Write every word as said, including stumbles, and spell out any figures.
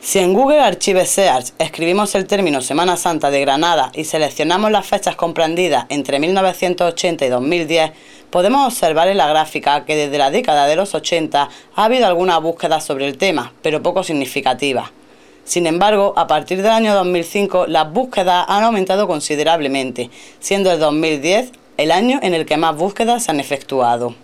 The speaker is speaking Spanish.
Si en Google Archive Search escribimos el término Semana Santa de Granada y seleccionamos las fechas comprendidas entre mil novecientos ochenta y dos mil diez, podemos observar en la gráfica que desde la década de los ochenta ha habido algunas búsquedas sobre el tema, pero poco significativas. Sin embargo, a partir del año dos mil cinco las búsquedas han aumentado considerablemente, siendo el dos mil diez el año en el que más búsquedas se han efectuado.